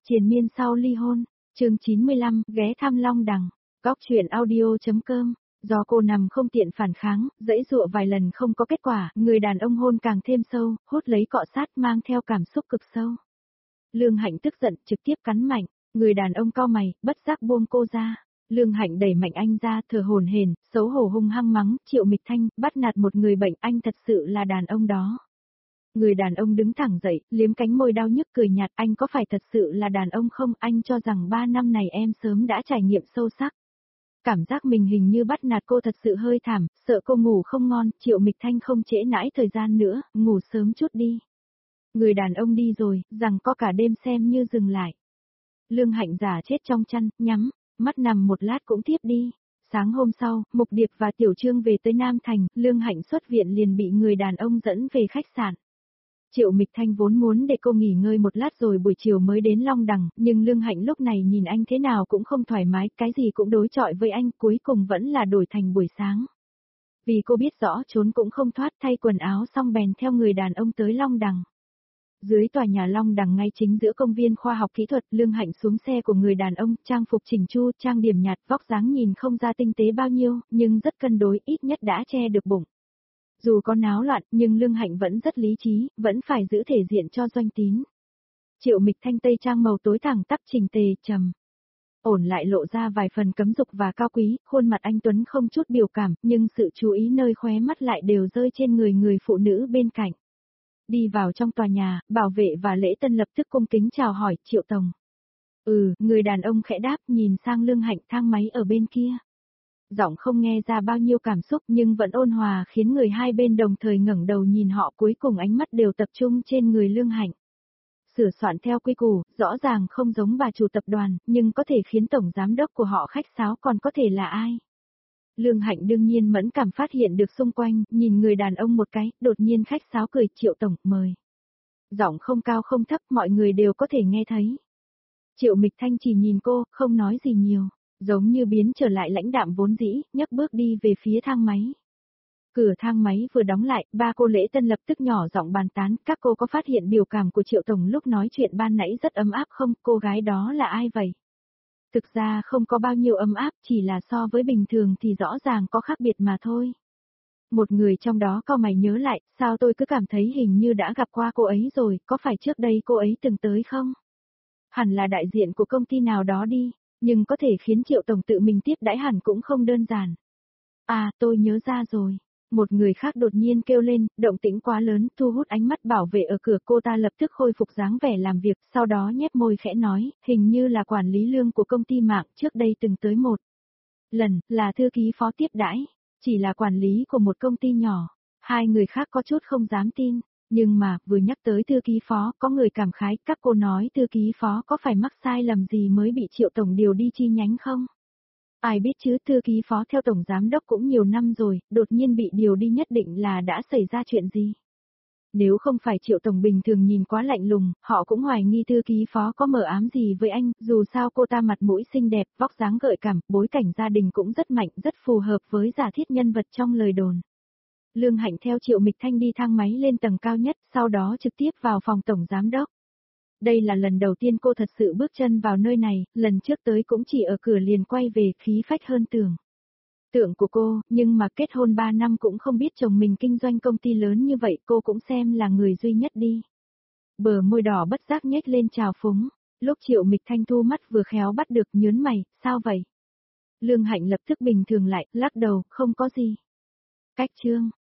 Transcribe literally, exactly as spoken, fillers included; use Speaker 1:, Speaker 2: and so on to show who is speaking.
Speaker 1: Triền miên sau ly hôn, chương chín mươi lăm, ghé thăm Long Đằng, Cóc truyện audio.com. Do cô nằm không tiện phản kháng, giãy giụa vài lần không có kết quả, người đàn ông hôn càng thêm sâu, hút lấy cọ sát mang theo cảm xúc cực sâu. Lương Hạnh tức giận, trực tiếp cắn mạnh, người đàn ông cau mày, bất giác buông cô ra. Lương Hạnh đẩy mạnh anh ra, thở hổn hển, xấu hổ hung hăng mắng, Triệu Mịch Thanh, bắt nạt một người bệnh, anh thật sự là đàn ông đó. Người đàn ông đứng thẳng dậy, liếm cánh môi đau nhức cười nhạt, anh có phải thật sự là đàn ông không, anh cho rằng ba năm này em sớm đã trải nghiệm sâu sắc. Cảm giác mình hình như bắt nạt cô thật sự hơi thảm, sợ cô ngủ không ngon, Triệu Mịch Thanh không trễ nãi thời gian nữa, ngủ sớm chút đi. Người đàn ông đi rồi, rằng có cả đêm xem như dừng lại. Lương Hạnh giả chết trong chăn, nhắm, mắt nằm một lát cũng tiếp đi. Sáng hôm sau, Mục Điệp và Tiểu Trương về tới Nam Thành, Lương Hạnh xuất viện liền bị người đàn ông dẫn về khách sạn. Triệu Mịch Thanh vốn muốn để cô nghỉ ngơi một lát rồi buổi chiều mới đến Long Đằng, nhưng Lương Hạnh lúc này nhìn anh thế nào cũng không thoải mái, cái gì cũng đối chọi với anh, cuối cùng vẫn là đổi thành buổi sáng. Vì cô biết rõ trốn cũng không thoát, thay quần áo xong bèn theo người đàn ông tới Long Đằng. Dưới tòa nhà Long Đằng ngay chính giữa công viên khoa học kỹ thuật, Lương Hạnh xuống xe của người đàn ông, trang phục chỉnh chu, trang điểm nhạt, vóc dáng nhìn không ra tinh tế bao nhiêu, nhưng rất cân đối, ít nhất đã che được bụng. Dù có náo loạn, nhưng Lương Hạnh vẫn rất lý trí, vẫn phải giữ thể diện cho Doanh Tín. Triệu Mịch Thanh tây trang màu tối thẳng tắp chỉnh tề, trầm ổn lại lộ ra vài phần cấm dục và cao quý, khuôn mặt anh tuấn không chút biểu cảm, nhưng sự chú ý nơi khóe mắt lại đều rơi trên người người phụ nữ bên cạnh. Đi vào trong tòa nhà, bảo vệ và lễ tân lập tức cung kính chào hỏi, Triệu Tổng. Ừ, người đàn ông khẽ đáp, nhìn sang Lương Hạnh, thang máy ở bên kia. Giọng không nghe ra bao nhiêu cảm xúc nhưng vẫn ôn hòa khiến người hai bên đồng thời ngẩng đầu nhìn họ, cuối cùng ánh mắt đều tập trung trên người Lương Hạnh. Sửa soạn theo quy củ, rõ ràng không giống bà chủ tập đoàn, nhưng có thể khiến tổng giám đốc của họ khách sáo, còn có thể là ai? Lương Hạnh đương nhiên mẫn cảm phát hiện được xung quanh, nhìn người đàn ông một cái, đột nhiên khách sáo cười, Triệu Tổng, mời. Giọng không cao không thấp, mọi người đều có thể nghe thấy. Triệu Mịch Thanh chỉ nhìn cô, không nói gì nhiều, giống như biến trở lại lãnh đạm vốn dĩ, nhấc bước đi về phía thang máy. Cửa thang máy vừa đóng lại, ba cô lễ tân lập tức nhỏ giọng bàn tán, các cô có phát hiện biểu cảm của Triệu Tổng lúc nói chuyện ban nãy rất ấm áp không, cô gái đó là ai vậy? Thực ra không có bao nhiêu ấm áp, chỉ là so với bình thường thì rõ ràng có khác biệt mà thôi. Một người trong đó cau mày nhớ lại, sao tôi cứ cảm thấy hình như đã gặp qua cô ấy rồi, có phải trước đây cô ấy từng tới không? Hẳn là đại diện của công ty nào đó đi, nhưng có thể khiến Triệu Tổng tự mình tiếp đãi hẳn cũng không đơn giản. À, tôi nhớ ra rồi. Một người khác đột nhiên kêu lên, động tĩnh quá lớn, thu hút ánh mắt bảo vệ ở cửa, cô ta lập tức khôi phục dáng vẻ làm việc, sau đó nhếch môi khẽ nói, hình như là quản lý Lương của công ty mạng, trước đây từng tới một lần, là thư ký phó tiếp đãi, chỉ là quản lý của một công ty nhỏ. Hai người khác có chút không dám tin, nhưng mà, vừa nhắc tới thư ký phó, có người cảm khái, các cô nói thư ký phó có phải mắc sai lầm gì mới bị Triệu Tổng điều đi chi nhánh không? Ai biết chứ, thư ký phó theo tổng giám đốc cũng nhiều năm rồi, đột nhiên bị điều đi nhất định là đã xảy ra chuyện gì. Nếu không phải Triệu Tổng bình thường nhìn quá lạnh lùng, họ cũng hoài nghi thư ký phó có mờ ám gì với anh, dù sao cô ta mặt mũi xinh đẹp, vóc dáng gợi cảm, bối cảnh gia đình cũng rất mạnh, rất phù hợp với giả thiết nhân vật trong lời đồn. Lương Hạnh theo Triệu Mịch Thanh đi thang máy lên tầng cao nhất, sau đó trực tiếp vào phòng tổng giám đốc. Đây là lần đầu tiên cô thật sự bước chân vào nơi này, lần trước tới cũng chỉ ở cửa liền quay về, khí phách hơn tưởng. Tượng của cô, nhưng mà kết hôn ba năm cũng không biết chồng mình kinh doanh công ty lớn như vậy, cô cũng xem là người duy nhất đi. Bờ môi đỏ bất giác nhếch lên trào phúng, lúc Triệu Mịch Thanh thu mắt vừa khéo bắt được, nhớn mày, sao vậy? Lương Hạnh lập tức bình thường lại, lắc đầu, không có gì. Cách chương.